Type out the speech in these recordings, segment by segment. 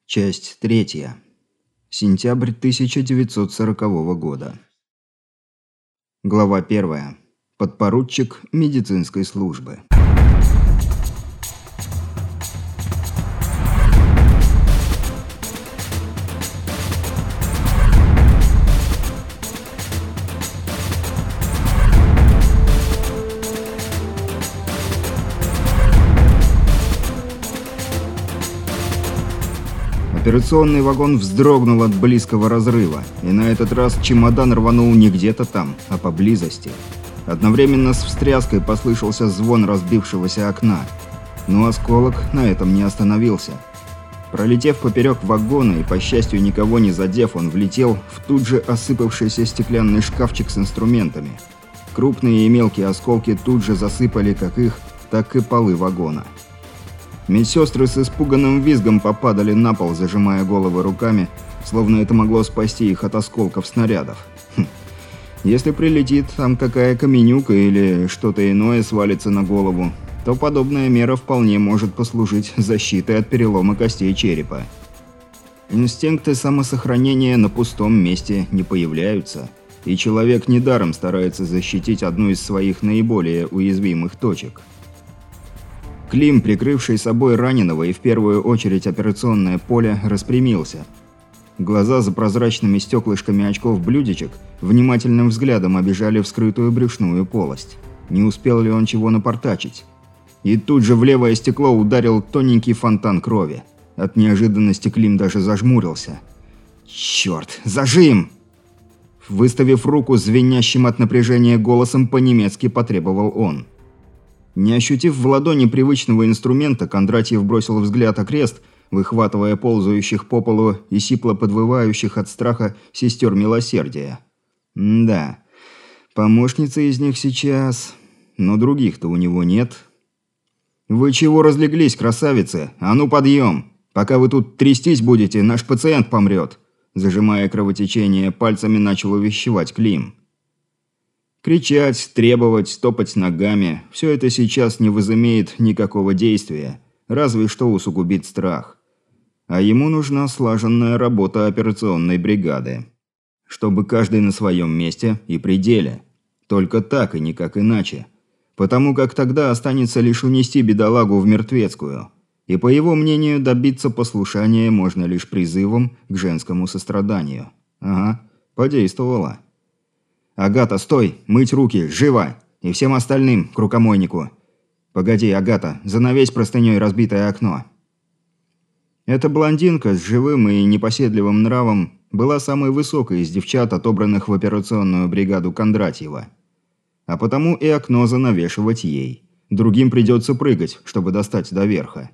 Часть третья. Сентябрь 1940 года. Глава 1. Подпоручик медицинской службы. Операционный вагон вздрогнул от близкого разрыва, и на этот раз чемодан рванул не где-то там, а поблизости. Одновременно с встряской послышался звон разбившегося окна, но осколок на этом не остановился. Пролетев поперек вагона и, по счастью, никого не задев, он влетел в тут же осыпавшийся стеклянный шкафчик с инструментами. Крупные и мелкие осколки тут же засыпали как их, так и полы вагона. Медсестры с испуганным визгом попадали на пол, зажимая головы руками, словно это могло спасти их от осколков снарядов. Если прилетит там какая каменюка или что-то иное свалится на голову, то подобная мера вполне может послужить защитой от перелома костей черепа. Инстинкты самосохранения на пустом месте не появляются, и человек недаром старается защитить одну из своих наиболее уязвимых точек. Клим, прикрывший собой раненого и в первую очередь операционное поле, распрямился. Глаза за прозрачными стеклышками очков-блюдечек внимательным взглядом обижали вскрытую брюшную полость. Не успел ли он чего напортачить? И тут же в левое стекло ударил тоненький фонтан крови. От неожиданности Клим даже зажмурился. «Черт! Зажим!» Выставив руку звенящим от напряжения голосом, по-немецки потребовал он. Не ощутив в ладони привычного инструмента, Кондратьев бросил взгляд окрест, выхватывая ползающих по полу и сипло подвывающих от страха сестер милосердия. Да, помощницы из них сейчас... Но других-то у него нет. «Вы чего разлеглись, красавицы? А ну подъем! Пока вы тут трястись будете, наш пациент помрет!» Зажимая кровотечение, пальцами начал увещевать Клим. Кричать, требовать, топать ногами – все это сейчас не возымеет никакого действия, разве что усугубит страх. А ему нужна слаженная работа операционной бригады. Чтобы каждый на своем месте и пределе. Только так и никак иначе. Потому как тогда останется лишь унести бедолагу в мертвецкую. И по его мнению, добиться послушания можно лишь призывом к женскому состраданию. Ага, подействовало. «Агата, стой! Мыть руки! Живо! И всем остальным, к рукомойнику!» «Погоди, Агата, занавесь простыней разбитое окно!» Эта блондинка с живым и непоседливым нравом была самой высокой из девчат, отобранных в операционную бригаду Кондратьева. А потому и окно занавешивать ей. Другим придется прыгать, чтобы достать до верха.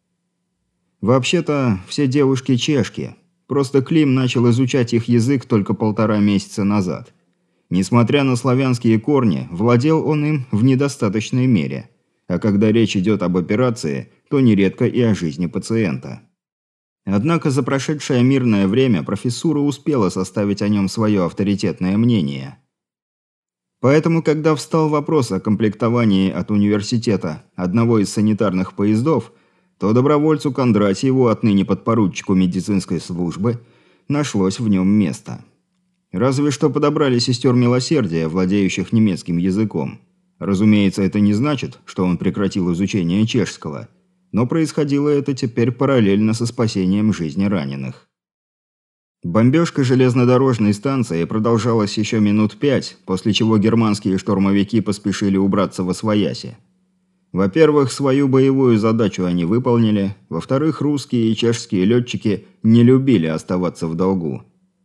Вообще-то, все девушки чешки. Просто Клим начал изучать их язык только 1,5 месяца назад. Несмотря на славянские корни, владел он им в недостаточной мере. А когда речь идет об операции, то нередко и о жизни пациента. Однако за прошедшее мирное время профессура успела составить о нем свое авторитетное мнение. Поэтому, когда встал вопрос о комплектовании от университета одного из санитарных поездов, то добровольцу Кондратьеву, отныне подпоручику медицинской службы, нашлось в нем место. Разве что подобрали сестер милосердия, владеющих немецким языком. Разумеется, это не значит, что он прекратил изучение чешского, но происходило это теперь параллельно со спасением жизни раненых. Бомбежка железнодорожной станции продолжалась еще минут 5, после чего германские штурмовики поспешили убраться восвояси. Во-первых, свою боевую задачу они выполнили, во-вторых, русские и чешские летчики не любили оставаться в долгу.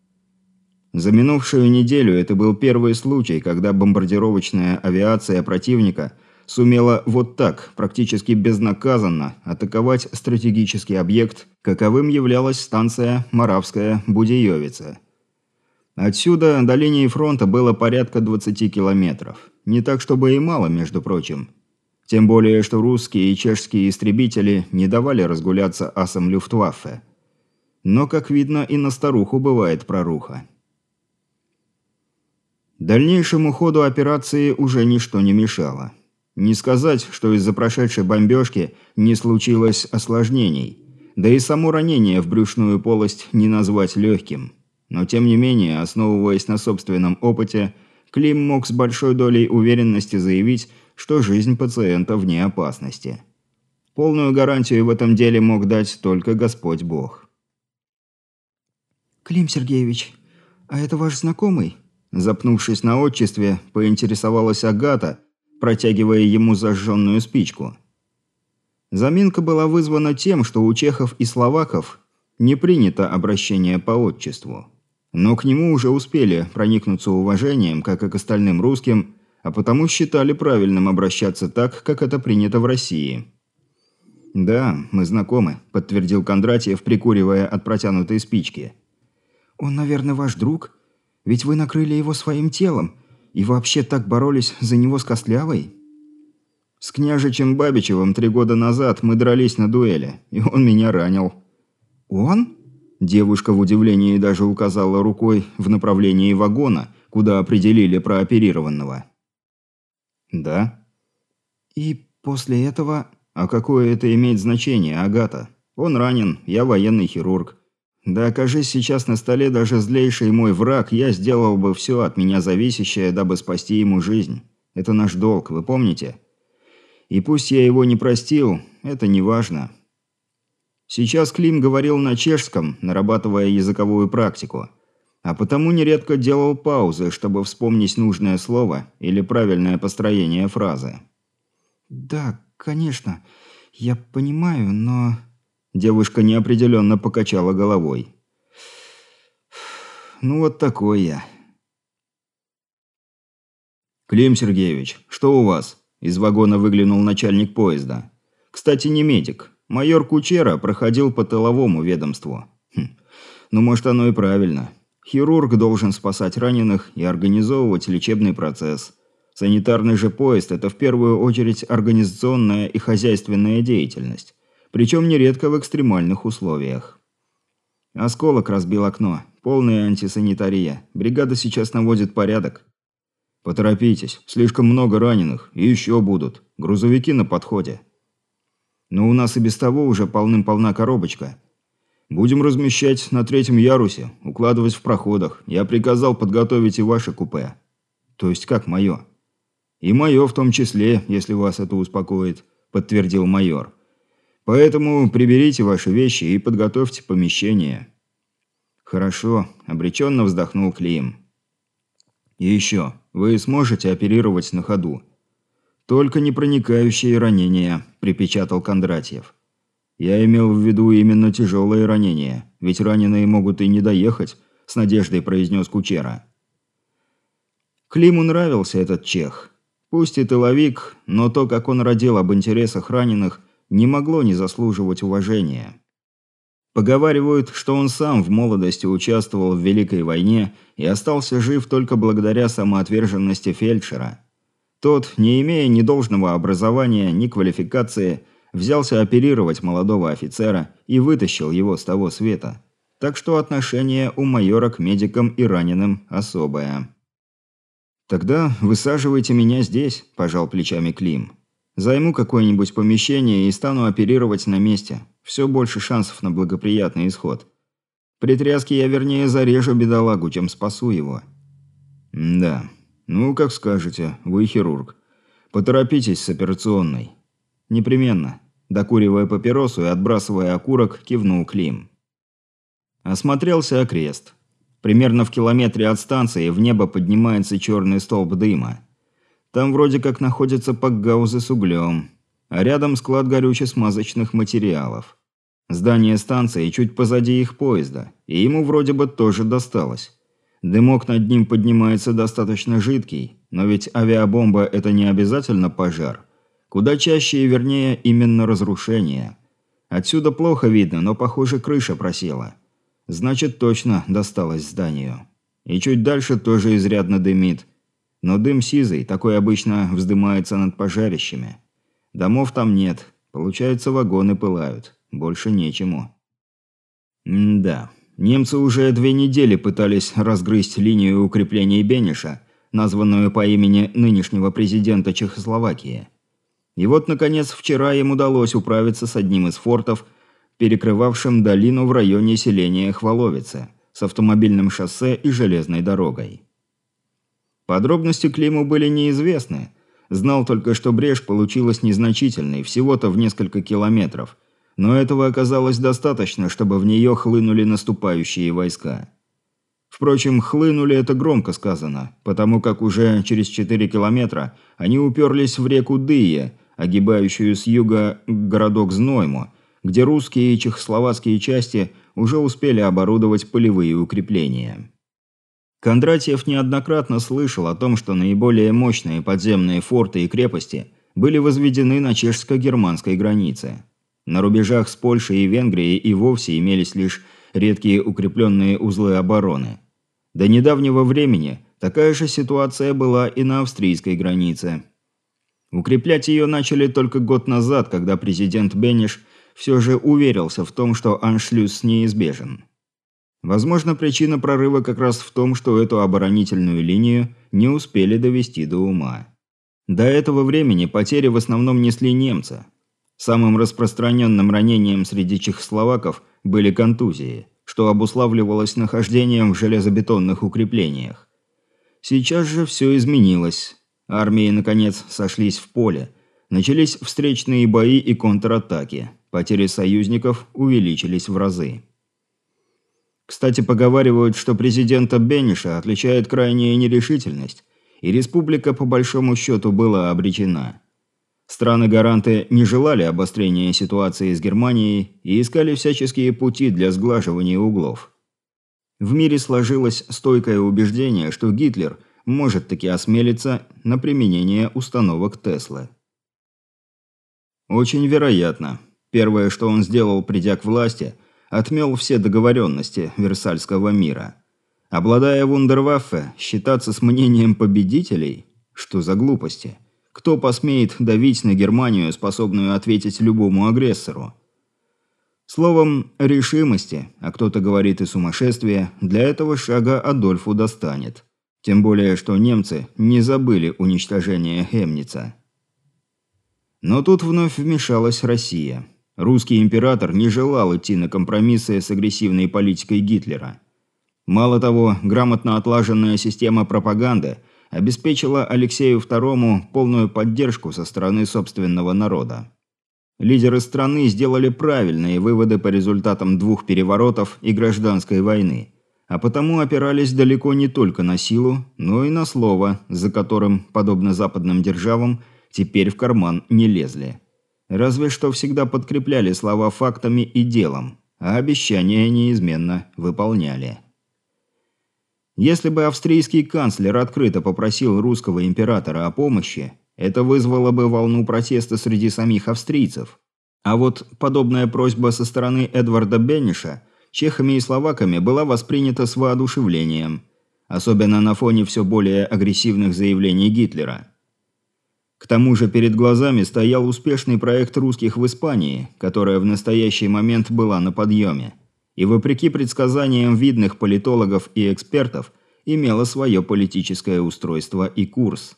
За минувшую неделю это был первый случай, когда бомбардировочная авиация противника сумела вот так, практически безнаказанно, атаковать стратегический объект, каковым являлась станция Моравская-Будеевица. Отсюда до линии фронта было порядка 20 километров. Не так, чтобы и мало, между прочим. Тем более, что русские и чешские истребители не давали разгуляться асам Люфтваффе. Но, как видно, и на старуху бывает проруха. Дальнейшему ходу операции уже ничто не мешало. Не сказать, что из-за прошедшей бомбежки не случилось осложнений. Да и само ранение в брюшную полость не назвать легким. Но тем не менее, основываясь на собственном опыте, Клим мог с большой долей уверенности заявить, что жизнь пациента вне опасности. Полную гарантию в этом деле мог дать только Господь Бог. «Клим Сергеевич, а это ваш знакомый?» Запнувшись на отчестве, поинтересовалась Агата, протягивая ему зажженную спичку. Заминка была вызвана тем, что у чехов и словаков не принято обращение по отчеству. Но к нему уже успели проникнуться уважением, как и к остальным русским, а потому считали правильным обращаться так, как это принято в России. «Да, мы знакомы», – подтвердил Кондратьев, прикуривая от протянутой спички. «Он, наверное, ваш друг? Ведь вы накрыли его своим телом и вообще так боролись за него с Костлявой?» «С княжичем Бабичевым 3 года назад мы дрались на дуэли, и он меня ранил». «Он?» Девушка в удивлении даже указала рукой в направлении вагона, куда определили прооперированного. «Да». «И после этого...» «А какое это имеет значение, Агата? Он ранен, я военный хирург. Да окажись сейчас на столе даже злейший мой враг, я сделал бы все от меня зависящее, дабы спасти ему жизнь. Это наш долг, вы помните? И пусть я его не простил, это не важно». Сейчас Клим говорил на чешском, нарабатывая языковую практику, а потому нередко делал паузы, чтобы вспомнить нужное слово или правильное построение фразы. «Да, конечно, я понимаю, но...» Девушка неопределенно покачала головой. «Ну вот такой я». «Клим Сергеевич, что у вас?» Из вагона выглянул начальник поезда. «Кстати, не медик. Майор Кучера проходил по тыловому ведомству». «Ну, может, оно и правильно. Хирург должен спасать раненых и организовывать лечебный процесс. Санитарный же поезд – это в первую очередь организационная и хозяйственная деятельность. Причем нередко в экстремальных условиях». Осколок разбил окно. Полная антисанитария. Бригада сейчас наводит порядок. «Поторопитесь. Слишком много раненых. И еще будут. Грузовики на подходе». «Но у нас и без того уже полным-полна коробочка. Будем размещать на 3-м ярусе, укладывать в проходах. Я приказал подготовить и ваше купе». «То есть как мое?» «И мое в том числе, если вас это успокоит», – подтвердил майор. «Поэтому приберите ваши вещи и подготовьте помещение». «Хорошо», – обреченно вздохнул Клим. «И еще, вы сможете оперировать на ходу?» «Только непроникающие ранения», – припечатал Кондратьев. «Я имел в виду именно тяжелые ранения, ведь раненые могут и не доехать», – с надеждой произнес Кучера. Климу нравился этот чех. Пусть и тыловик, но то, как он родил об интересах раненых, не могло не заслуживать уважения. Поговаривают, что он сам в молодости участвовал в Великой войне и остался жив только благодаря самоотверженности фельдшера. Тот, не имея ни должного образования, ни квалификации, взялся оперировать молодого офицера и вытащил его с того света. Так что отношение у майора к медикам и раненым особое. «Тогда высаживайте меня здесь», – пожал плечами Клим. «Займу какое-нибудь помещение и стану оперировать на месте. Все больше шансов на благоприятный исход. При тряске я вернее зарежу бедолагу, чем спасу его». «Да. Ну, как скажете, вы хирург. Поторопитесь с операционной». «Непременно». Докуривая папиросу и отбрасывая окурок, кивнул Клим. Осмотрелся окрест. Примерно в километре от станции в небо поднимается черный столб дыма. Там вроде как находятся пакгаузы с углем, а рядом склад горюче-смазочных материалов. Здание станции чуть позади их поезда, и ему вроде бы тоже досталось. Дымок над ним поднимается достаточно жидкий, но ведь авиабомба – это не обязательно пожар. Куда чаще и вернее именно разрушение. Отсюда плохо видно, но похоже крыша просела. Значит, точно досталось зданию. И чуть дальше тоже изрядно дымит. Но дым сизый, такой обычно вздымается над пожарищами. Домов там нет, получается, вагоны пылают. Больше нечему. Да, немцы уже 2 недели пытались разгрызть линию укреплений Бениша, названную по имени нынешнего президента Чехословакии. И вот, наконец, вчера им удалось управиться с одним из фортов, перекрывавшим долину в районе селения Хваловице, с автомобильным шоссе и железной дорогой. Подробности Климу были неизвестны. Знал только, что брешь получилась незначительной, всего-то в несколько километров, но этого оказалось достаточно, чтобы в нее хлынули наступающие войска. Впрочем, хлынули – это громко сказано, потому как уже через 4 километра они уперлись в реку Дые, огибающую с юга городок Знойму, где русские и чехословацкие части уже успели оборудовать полевые укрепления. Кондратьев неоднократно слышал о том, что наиболее мощные подземные форты и крепости были возведены на чешско-германской границе. На рубежах с Польшей и Венгрией и вовсе имелись лишь редкие укрепленные узлы обороны. До недавнего времени такая же ситуация была и на австрийской границе. Укреплять ее начали только год назад, когда президент Бенеш все же уверился в том, что аншлюз неизбежен. Возможно, причина прорыва как раз в том, что эту оборонительную линию не успели довести до ума. До этого времени потери в основном несли немцы. Самым распространенным ранением среди чехословаков были контузии, что обуславливалось нахождением в железобетонных укреплениях. Сейчас же все изменилось. Армии, наконец, сошлись в поле. Начались встречные бои и контратаки. Потери союзников увеличились в разы. Кстати, поговаривают, что президента Бениша отличает крайняя нерешительность, и республика по большому счету была обречена. Страны-гаранты не желали обострения ситуации с Германией и искали всяческие пути для сглаживания углов. В мире сложилось стойкое убеждение, что Гитлер может таки осмелиться на применение установок Теслы. Очень вероятно. Первое, что он сделал, придя к власти – отмел все договоренности Версальского мира. Обладая вундерваффе, считаться с мнением победителей? Что за глупости? Кто посмеет давить на Германию, способную ответить любому агрессору? Словом, решимости, а кто-то говорит и сумасшествие, для этого шага Адольфу достанет. Тем более, что немцы не забыли уничтожение Хемница. Но тут вновь вмешалась Россия. Русский император не желал идти на компромиссы с агрессивной политикой Гитлера. Мало того, грамотно отлаженная система пропаганды обеспечила Алексею II полную поддержку со стороны собственного народа. Лидеры страны сделали правильные выводы по результатам 2 переворотов и гражданской войны, а потому опирались далеко не только на силу, но и на слово, за которым, подобно западным державам, теперь в карман не лезли. Разве что всегда подкрепляли слова фактами и делом, а обещания неизменно выполняли. Если бы австрийский канцлер открыто попросил русского императора о помощи, это вызвало бы волну протеста среди самих австрийцев. А вот подобная просьба со стороны Эдварда Бениша чехами и словаками была воспринята с воодушевлением, особенно на фоне все более агрессивных заявлений Гитлера. К тому же перед глазами стоял успешный проект русских в Испании, которая в настоящий момент была на подъеме, и вопреки предсказаниям видных политологов и экспертов, имела свое политическое устройство и курс.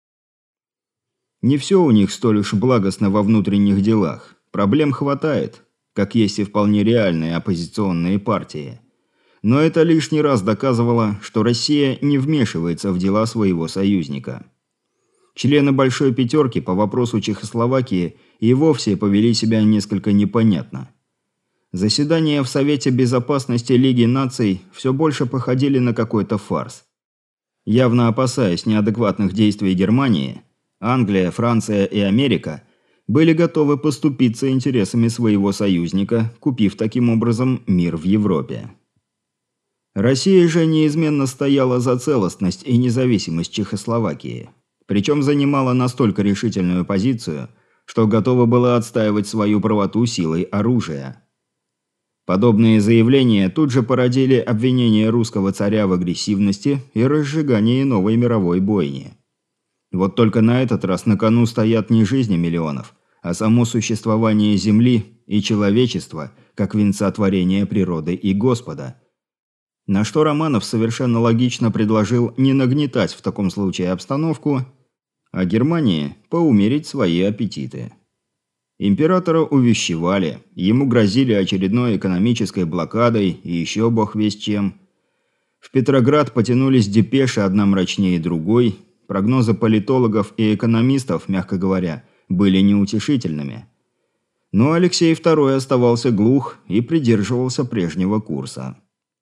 Не все у них столь уж благостно во внутренних делах. Проблем хватает, как есть и вполне реальные оппозиционные партии. Но это лишний раз доказывало, что Россия не вмешивается в дела своего союзника. Члены Большой Пятерки по вопросу Чехословакии и вовсе повели себя несколько непонятно. Заседания в Совете Безопасности Лиги наций все больше походили на какой-то фарс. Явно опасаясь неадекватных действий Германии, Англия, Франция и Америка были готовы поступиться интересами своего союзника, купив таким образом мир в Европе. Россия же неизменно стояла за целостность и независимость Чехословакии. Причем занимала настолько решительную позицию, что готова была отстаивать свою правоту силой оружия. Подобные заявления тут же породили обвинение русского царя в агрессивности и разжигании новой мировой бойни. Вот только на этот раз на кону стоят не жизни миллионов, а само существование Земли и человечества, как венца творения природы и Господа. На что Романов совершенно логично предложил не нагнетать в таком случае обстановку, а Германии поумерить свои аппетиты. Императора увещевали, ему грозили очередной экономической блокадой и еще бог весть чем. В Петроград потянулись депеши одна мрачнее другой, прогнозы политологов и экономистов, мягко говоря, были неутешительными. Но Алексей II оставался глух и придерживался прежнего курса.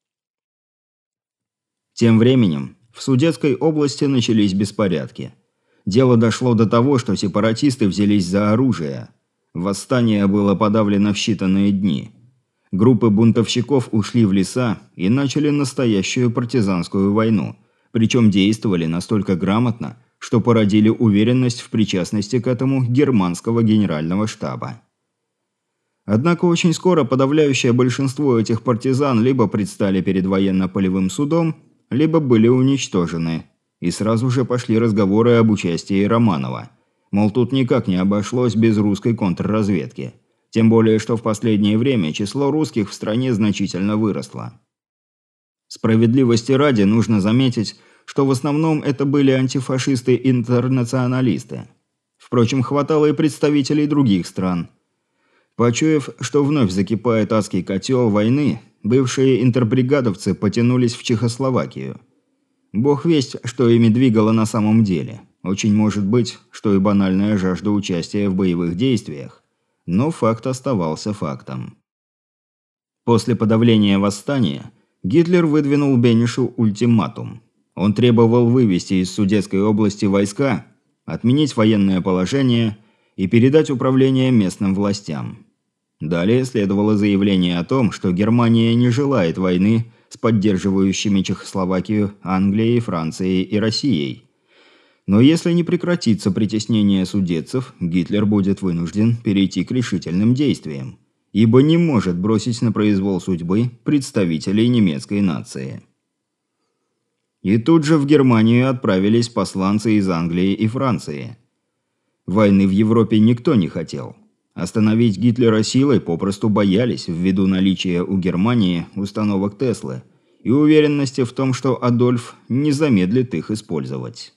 Тем временем в Судетской области начались беспорядки. Дело дошло до того, что сепаратисты взялись за оружие. Восстание было подавлено в считанные дни. Группы бунтовщиков ушли в леса и начали настоящую партизанскую войну, причем действовали настолько грамотно, что породили уверенность в причастности к этому германского генерального штаба. Однако очень скоро подавляющее большинство этих партизан либо предстали перед военно-полевым судом, либо были уничтожены, и сразу же пошли разговоры об участии Романова. Мол, тут никак не обошлось без русской контрразведки. Тем более, что в последнее время число русских в стране значительно выросло. Справедливости ради нужно заметить, что в основном это были антифашисты-интернационалисты. Впрочем, хватало и представителей других стран. Почуяв, что вновь закипает адский котел войны, бывшие интербригадовцы потянулись в Чехословакию. Бог весть, что ими двигало на самом деле. Очень может быть, что и банальная жажда участия в боевых действиях. Но факт оставался фактом. После подавления восстания Гитлер выдвинул Бенишу ультиматум. Он требовал вывести из Судетской области войска, отменить военное положение и передать управление местным властям. Далее следовало заявление о том, что Германия не желает войны с поддерживающими Чехословакию Англией, Францией и Россией. Но если не прекратится притеснение судетцев, Гитлер будет вынужден перейти к решительным действиям, ибо не может бросить на произвол судьбы представителей немецкой нации. И тут же в Германию отправились посланцы из Англии и Франции. Войны в Европе никто не хотел. Остановить Гитлера силой попросту боялись ввиду наличия у Германии установок Теслы и уверенности в том, что Адольф не замедлит их использовать.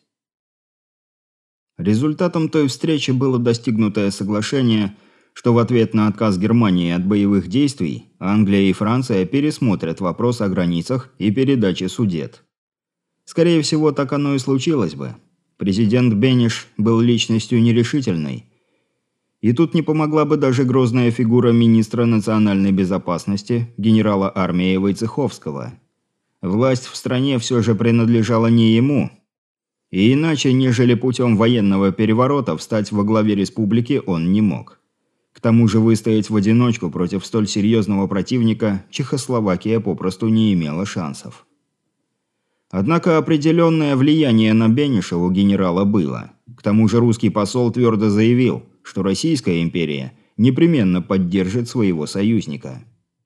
Результатом той встречи было достигнутое соглашение, что в ответ на отказ Германии от боевых действий Англия и Франция пересмотрят вопрос о границах и передаче Судет. Скорее всего, так оно и случилось бы. Президент Бениш был личностью нерешительной. И тут не помогла бы даже грозная фигура министра национальной безопасности, генерала армии Войцеховского. Власть в стране все же принадлежала не ему. И иначе, нежели путем военного переворота, встать во главе республики он не мог. К тому же выстоять в одиночку против столь серьезного противника Чехословакия попросту не имела шансов. Однако определенное влияние на Бениша у генерала было. К тому же русский посол твердо заявил, что Российская империя непременно поддержит своего союзника.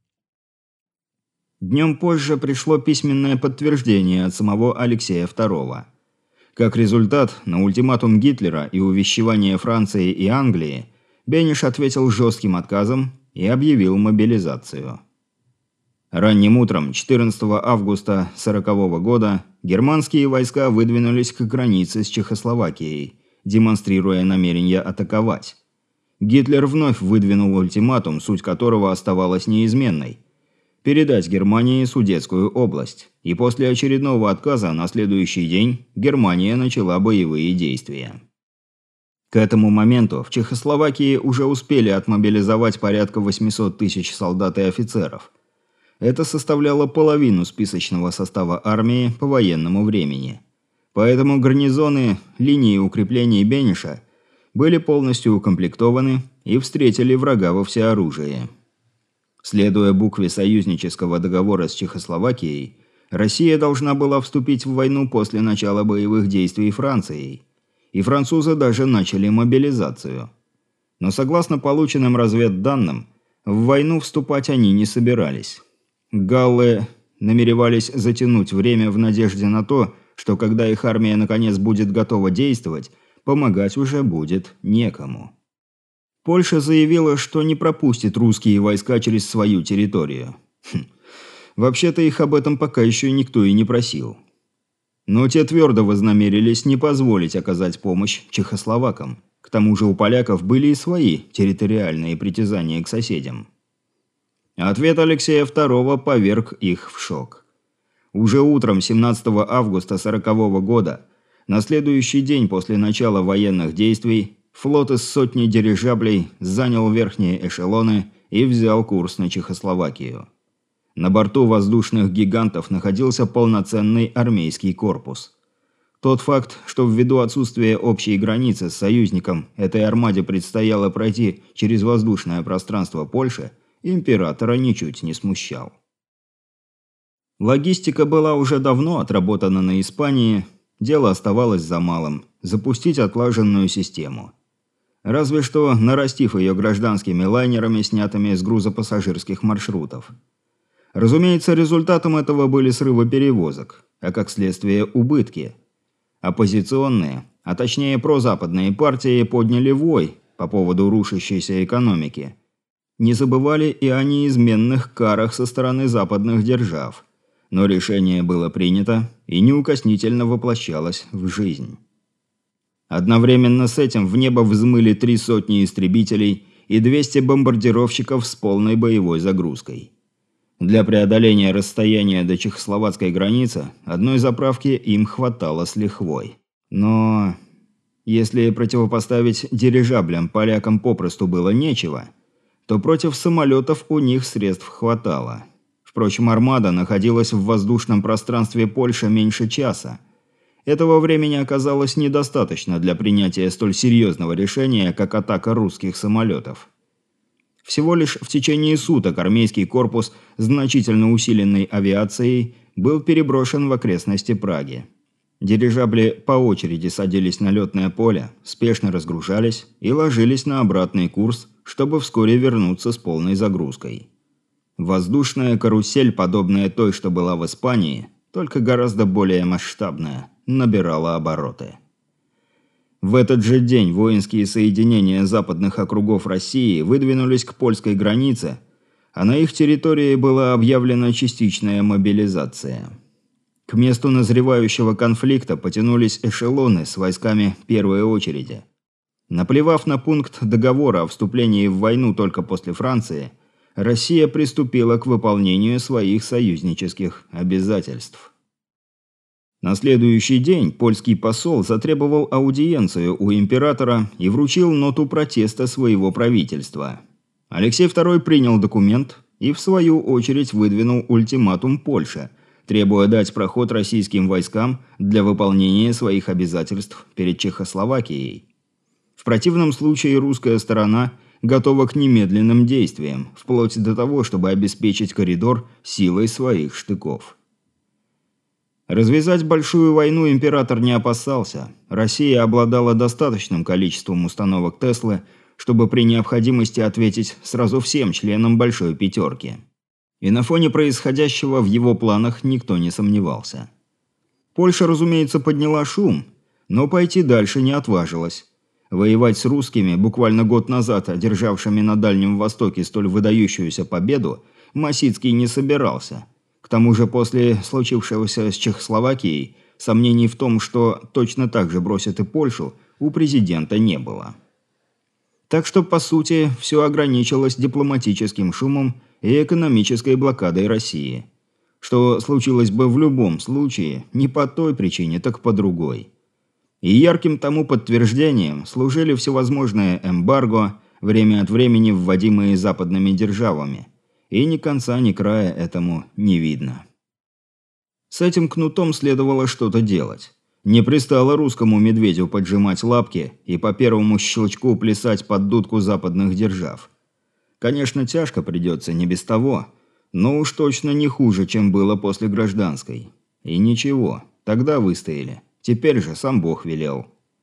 Днем позже пришло письменное подтверждение от самого Алексея II. Как результат, на ультиматум Гитлера и увещевание Франции и Англии Бениш ответил жестким отказом и объявил мобилизацию. Ранним утром 14 августа 1940 года германские войска выдвинулись к границе с Чехословакией, демонстрируя намерение атаковать. Гитлер вновь выдвинул ультиматум, суть которого оставалась неизменной – передать Германии Судетскую область, и после очередного отказа на следующий день Германия начала боевые действия. К этому моменту в Чехословакии уже успели отмобилизовать порядка 800 тысяч солдат и офицеров. Это составляло половину списочного состава армии по военному времени. Поэтому гарнизоны линии укреплений Бениша были полностью укомплектованы и встретили врага во всеоружии. Следуя букве союзнического договора с Чехословакией, Россия должна была вступить в войну после начала боевых действий Францией. И французы даже начали мобилизацию. Но согласно полученным разведданным, в войну вступать они не собирались. Галлы намеревались затянуть время в надежде на то, что когда их армия наконец будет готова действовать, помогать уже будет некому. Польша заявила, что не пропустит русские войска через свою территорию. Вообще-то их об этом пока еще никто и не просил. Но те твердо вознамерились не позволить оказать помощь чехословакам, К тому же у поляков были и свои территориальные притязания к соседям. Ответ Алексея II поверг их в шок. Уже утром 17 августа 1940 года, на следующий день после начала военных действий, флот из сотни дирижаблей занял верхние эшелоны и взял курс на Чехословакию. На борту воздушных гигантов находился полноценный армейский корпус. Тот факт, что ввиду отсутствия общей границы с союзником этой армаде предстояло пройти через воздушное пространство Польши, императора ничуть не смущал. Логистика была уже давно отработана на Испании, дело оставалось за малым – запустить отлаженную систему. Разве что нарастив ее гражданскими лайнерами, снятыми с грузопассажирских маршрутов. Разумеется, результатом этого были срывы перевозок, а как следствие убытки. Оппозиционные, а точнее прозападные партии подняли вой по поводу рушащейся экономики. Не забывали и о неизменных карах со стороны западных держав. Но решение было принято и неукоснительно воплощалось в жизнь. Одновременно с этим в небо взмыли 3 сотни истребителей и 200 бомбардировщиков с полной боевой загрузкой. Для преодоления расстояния до чехословацкой границы одной заправки им хватало с лихвой. Но если противопоставить дирижаблям полякам попросту было нечего, то против самолетов у них средств хватало. Впрочем, армада находилась в воздушном пространстве Польши меньше часа. Этого времени оказалось недостаточно для принятия столь серьезного решения, как атака русских самолетов. Всего лишь в течение суток армейский корпус, значительно усиленный авиацией, был переброшен в окрестности Праги. Дирижабли по очереди садились на летное поле, спешно разгружались и ложились на обратный курс, чтобы вскоре вернуться с полной загрузкой. Воздушная карусель, подобная той, что была в Испании, только гораздо более масштабная, набирала обороты. В этот же день воинские соединения западных округов России выдвинулись к польской границе, а на их территории была объявлена частичная мобилизация. К месту назревающего конфликта потянулись эшелоны с войсками первой очереди. Наплевав на пункт договора о вступлении в войну только после Франции, Россия приступила к выполнению своих союзнических обязательств. На следующий день польский посол затребовал аудиенцию у императора и вручил ноту протеста своего правительства. Алексей II принял документ и, в свою очередь, выдвинул ультиматум Польше, требуя дать проход российским войскам для выполнения своих обязательств перед Чехословакией. В противном случае русская сторона готова к немедленным действиям, вплоть до того, чтобы обеспечить коридор силой своих штыков. Развязать большую войну император не опасался. Россия обладала достаточным количеством установок Теслы, чтобы при необходимости ответить сразу всем членам Большой Пятерки. И на фоне происходящего в его планах никто не сомневался. Польша, разумеется, подняла шум, но пойти дальше не отважилась. Воевать с русскими, буквально год назад одержавшими на Дальнем Востоке столь выдающуюся победу, Мосицкий не собирался. К тому же после случившегося с Чехословакией сомнений в том, что точно так же бросят и Польшу, у президента не было. Так что, по сути, все ограничилось дипломатическим шумом и экономической блокадой России. Что случилось бы в любом случае, не по той причине, так по другой. И ярким тому подтверждением служили всевозможные эмбарго, время от времени вводимые западными державами. И ни конца, ни края этому не видно. С этим кнутом следовало что-то делать. Не пристало русскому медведю поджимать лапки и по первому щелчку плясать под дудку западных держав. Конечно, тяжко придется, не без того, но уж точно не хуже, чем было после гражданской. И ничего, тогда выстояли. Теперь же сам Бог велел.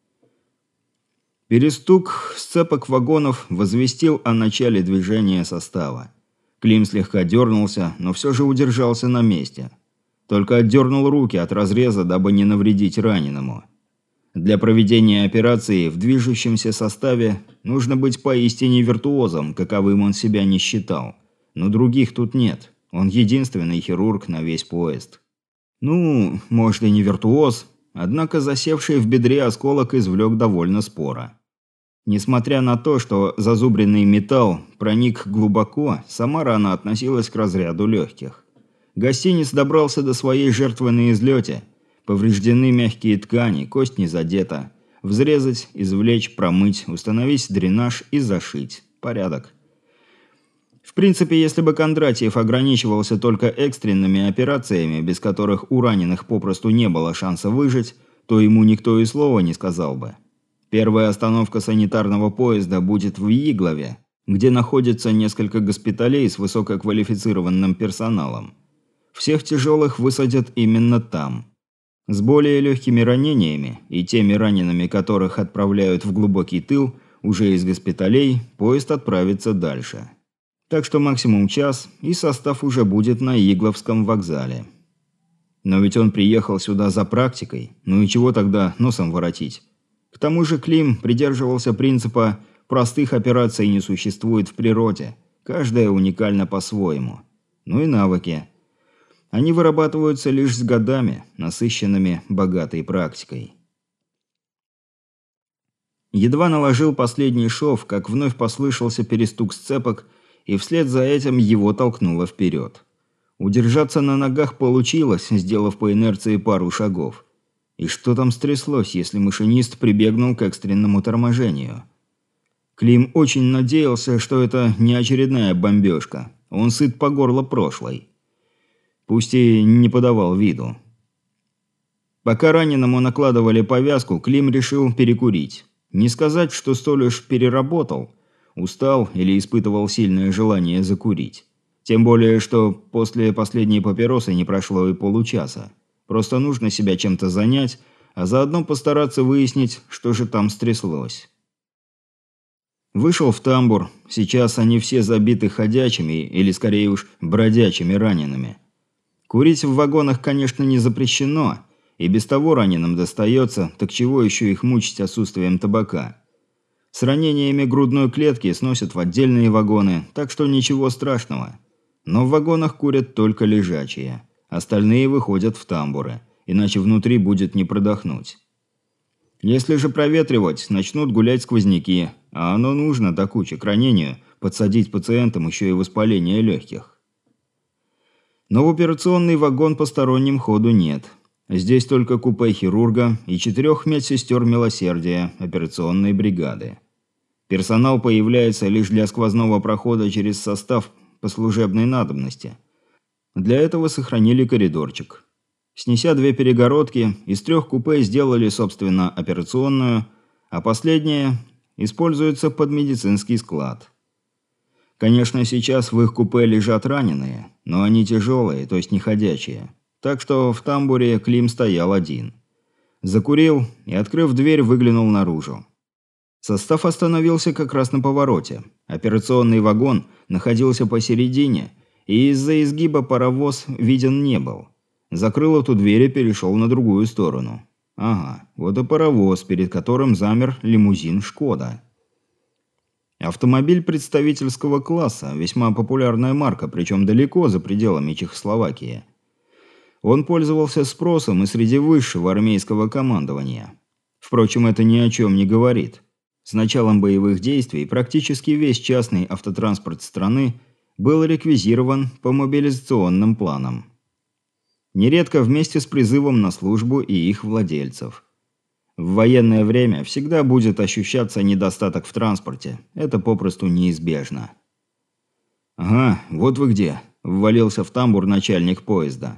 Перестук сцепок вагонов возвестил о начале движения состава. Клим слегка дернулся, но все же удержался на месте. Только отдернул руки от разреза, дабы не навредить раненому. Для проведения операции в движущемся составе нужно быть поистине виртуозом, каковым он себя не считал. Но других тут нет. Он единственный хирург на весь поезд. Ну, может и не виртуоз, однако засевший в бедре осколок извлек довольно споро. Несмотря на то, что зазубренный металл проник глубоко, сама рана относилась к разряду легких. Гостиниц добрался до своей жертвы на излете. Повреждены мягкие ткани, кость не задета. Взрезать, извлечь, промыть, установить дренаж и зашить. Порядок. В принципе, если бы Кондратьев ограничивался только экстренными операциями, без которых у раненых попросту не было шанса выжить, то ему никто и слова не сказал бы. Первая остановка санитарного поезда будет в Иглове, где находится несколько госпиталей с высококвалифицированным персоналом. Всех тяжелых высадят именно там. С более легкими ранениями и теми ранеными, которых отправляют в глубокий тыл, уже из госпиталей поезд отправится дальше. Так что максимум час, и состав уже будет на Игловском вокзале. Но ведь он приехал сюда за практикой, ну и чего тогда носом воротить? К тому же Клим придерживался принципа «простых операций не существует в природе, каждая уникальна по-своему». Ну и навыки. Они вырабатываются лишь с годами, насыщенными богатой практикой. Едва наложил последний шов, как вновь послышался перестук сцепок, и вслед за этим его толкнуло вперед. Удержаться на ногах получилось, сделав по инерции пару шагов. И что там стряслось, если машинист прибегнул к экстренному торможению? Клим очень надеялся, что это не очередная бомбежка. Он сыт по горло прошлой. Пусть и не подавал виду. Пока раненому накладывали повязку, Клим решил перекурить. Не сказать, что столь уж переработал. Устал или испытывал сильное желание закурить. Тем более, что после последней папиросы не прошло и получаса. Просто нужно себя чем-то занять, а заодно постараться выяснить, что же там стряслось. Вышел в тамбур. Сейчас они все забиты ходячими, или скорее уж бродячими ранеными. Курить в вагонах, конечно, не запрещено, и без того раненым достается, так чего еще их мучить отсутствием табака? С ранениями грудной клетки сносят в отдельные вагоны, так что ничего страшного. Но в вагонах курят только лежачие. Остальные выходят в тамбуры, иначе внутри будет не продохнуть. Если же проветривать, начнут гулять сквозняки, а оно нужно до кучи к ранению подсадить пациентам еще и воспаление легких. Но в операционный вагон посторонним ходу нет. Здесь только купе хирурга и 4 медсестер милосердия операционной бригады. Персонал появляется лишь для сквозного прохода через состав по служебной надобности. Для этого сохранили коридорчик. Снеся 2 перегородки, из 3 купе сделали, собственно, операционную, а последняя используется под медицинский склад. Конечно, сейчас в их купе лежат раненые, но они тяжелые, то есть не ходячие. Так что в тамбуре Клим стоял один. Закурил и, открыв дверь, выглянул наружу. Состав остановился как раз на повороте. Операционный вагон находился посередине, и из-за изгиба паровоз виден не был. Закрыл эту дверь и перешел на другую сторону. Ага, вот и паровоз, перед которым замер лимузин «Шкода». Автомобиль представительского класса, весьма популярная марка, причем далеко за пределами Чехословакии. Он пользовался спросом и среди высшего армейского командования. Впрочем, это ни о чем не говорит. С началом боевых действий практически весь частный автотранспорт страны был реквизирован по мобилизационным планам. Нередко вместе с призывом на службу и их владельцев. В военное время всегда будет ощущаться недостаток в транспорте. Это попросту неизбежно. «Ага, вот вы где», – ввалился в тамбур начальник поезда.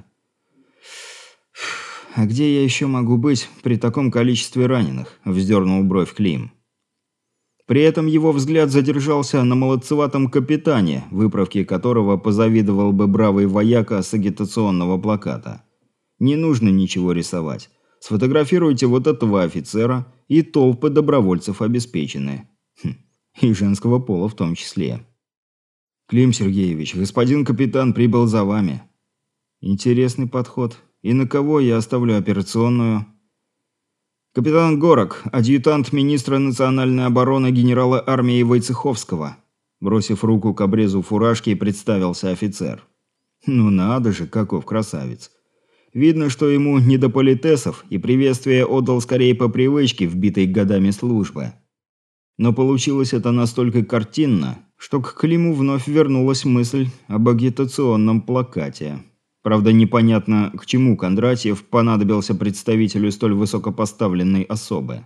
«А где я еще могу быть при таком количестве раненых?» – вздернул бровь Клим. При этом его взгляд задержался на молодцеватом капитане, выправке которого позавидовал бы бравый вояка с агитационного плаката. Не нужно ничего рисовать. Сфотографируйте вот этого офицера, и толпы добровольцев обеспечены. И женского пола в том числе. «Клим Сергеевич, господин капитан прибыл за вами». «Интересный подход. И на кого я оставлю операционную?» «Капитан Горок, адъютант министра национальной обороны генерала армии Войцеховского», бросив руку к обрезу фуражки, представился офицер. Ну надо же, каков красавец. Видно, что ему не до политесов, и приветствие отдал скорее по привычке, вбитой годами службы. Но получилось это настолько картинно, что к Климу вновь вернулась мысль об агитационном плакате. Правда, непонятно, к чему Кондратьев понадобился представителю столь высокопоставленной особы.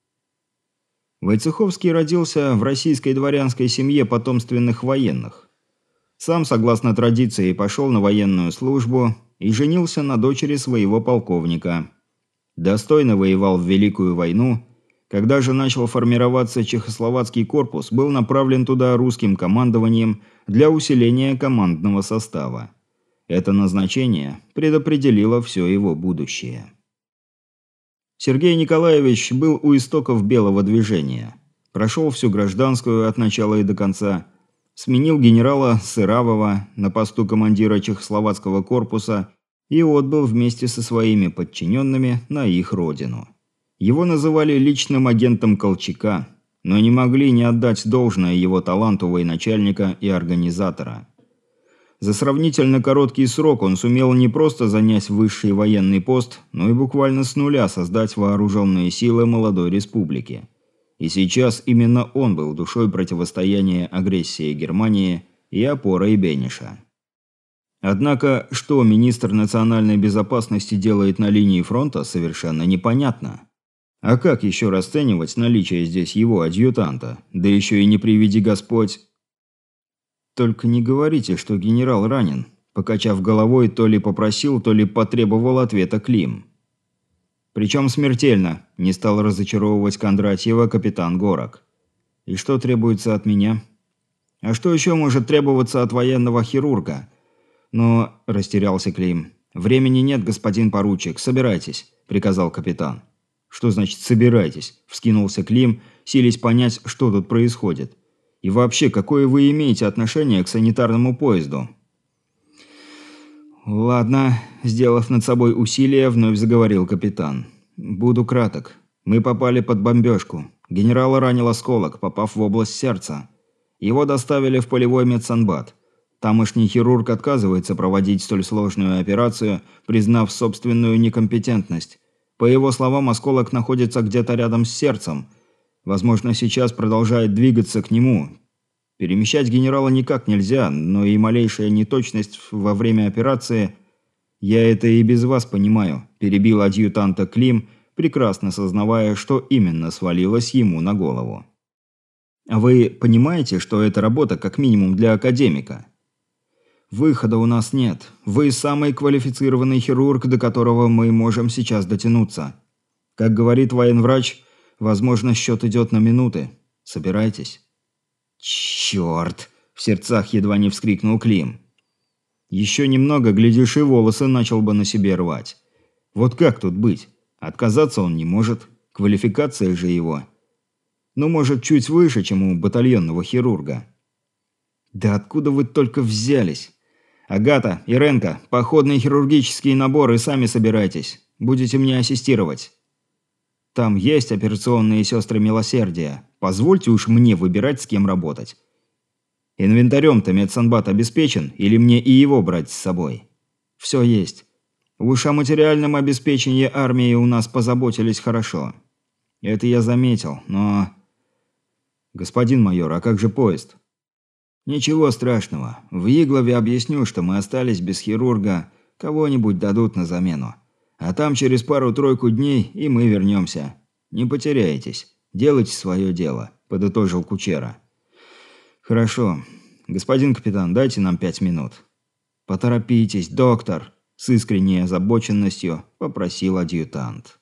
Войцеховский родился в российской дворянской семье потомственных военных. Сам, согласно традиции, пошел на военную службу и женился на дочери своего полковника. Достойно воевал в Великую войну. Когда же начал формироваться Чехословацкий корпус, был направлен туда русским командованием для усиления командного состава. Это назначение предопределило все его будущее. Сергей Николаевич был у истоков белого движения. Прошел всю гражданскую от начала и до конца, сменил генерала Сыравова на посту командира Чехословацкого корпуса и отбыл вместе со своими подчиненными на их родину. Его называли личным агентом Колчака, но не могли не отдать должное его таланту военачальника и организатора. За сравнительно короткий срок он сумел не просто занять высший военный пост, но и буквально с нуля создать вооруженные силы молодой республики. И сейчас именно он был душой противостояния агрессии Германии и опорой Бениша. Однако, что министр национальной безопасности делает на линии фронта, совершенно непонятно. А как еще расценивать наличие здесь его адъютанта? Да еще и не приведи Господь. «Только не говорите, что генерал ранен», – покачав головой, то ли попросил, то ли потребовал ответа Клим. «Причем смертельно», – не стал разочаровывать Кондратьева капитан Горок. «И что требуется от меня?» «А что еще может требоваться от военного хирурга?» «Но...» – растерялся Клим. «Времени нет, господин поручик, собирайтесь», – приказал капитан. «Что значит «собирайтесь»?» – вскинулся Клим, силясь понять, что тут происходит. «И вообще, какое вы имеете отношение к санитарному поезду?» «Ладно», – сделав над собой усилие, вновь заговорил капитан. «Буду краток. Мы попали под бомбежку. Генерала ранил осколок, попав в область сердца. Его доставили в полевой медсанбат. Тамошний хирург отказывается проводить столь сложную операцию, признав собственную некомпетентность. По его словам, осколок находится где-то рядом с сердцем. Возможно, сейчас продолжает двигаться к нему. Перемещать генерала никак нельзя, но и малейшая неточность во время операции... «Я это и без вас понимаю», – перебил адъютанта Клим, прекрасно сознавая, что именно свалилось ему на голову. «А вы понимаете, что это работа как минимум для академика?» «Выхода у нас нет. Вы самый квалифицированный хирург, до которого мы можем сейчас дотянуться. Как говорит военврач, возможно, счет идет на минуты. Собирайтесь». «Черт!» – в сердцах едва не вскрикнул Клим. «Еще немного, глядишь, и волосы начал бы на себе рвать. Вот как тут быть? Отказаться он не может. Квалификация же его. Ну, может, чуть выше, чем у батальонного хирурга». «Да откуда вы только взялись? Агата, Иренка, походный хирургический набор и сами собирайтесь. Будете мне ассистировать. Там есть операционные сестры милосердия. Позвольте уж мне выбирать, с кем работать. Инвентарем-то медсанбат обеспечен, или мне и его брать с собой? Все есть. Уж о материальном обеспечении армии у нас позаботились хорошо. Это я заметил, но... Господин майор, а как же поезд? Ничего страшного. В Иглове объясню, что мы остались без хирурга, кого-нибудь дадут на замену. А там через пару-тройку дней и мы вернемся. Не потеряйтесь. Делайте свое дело, подытожил Кучера. Хорошо. Господин капитан, дайте нам 5 минут. Поторопитесь, доктор, с искренней озабоченностью попросил адъютант.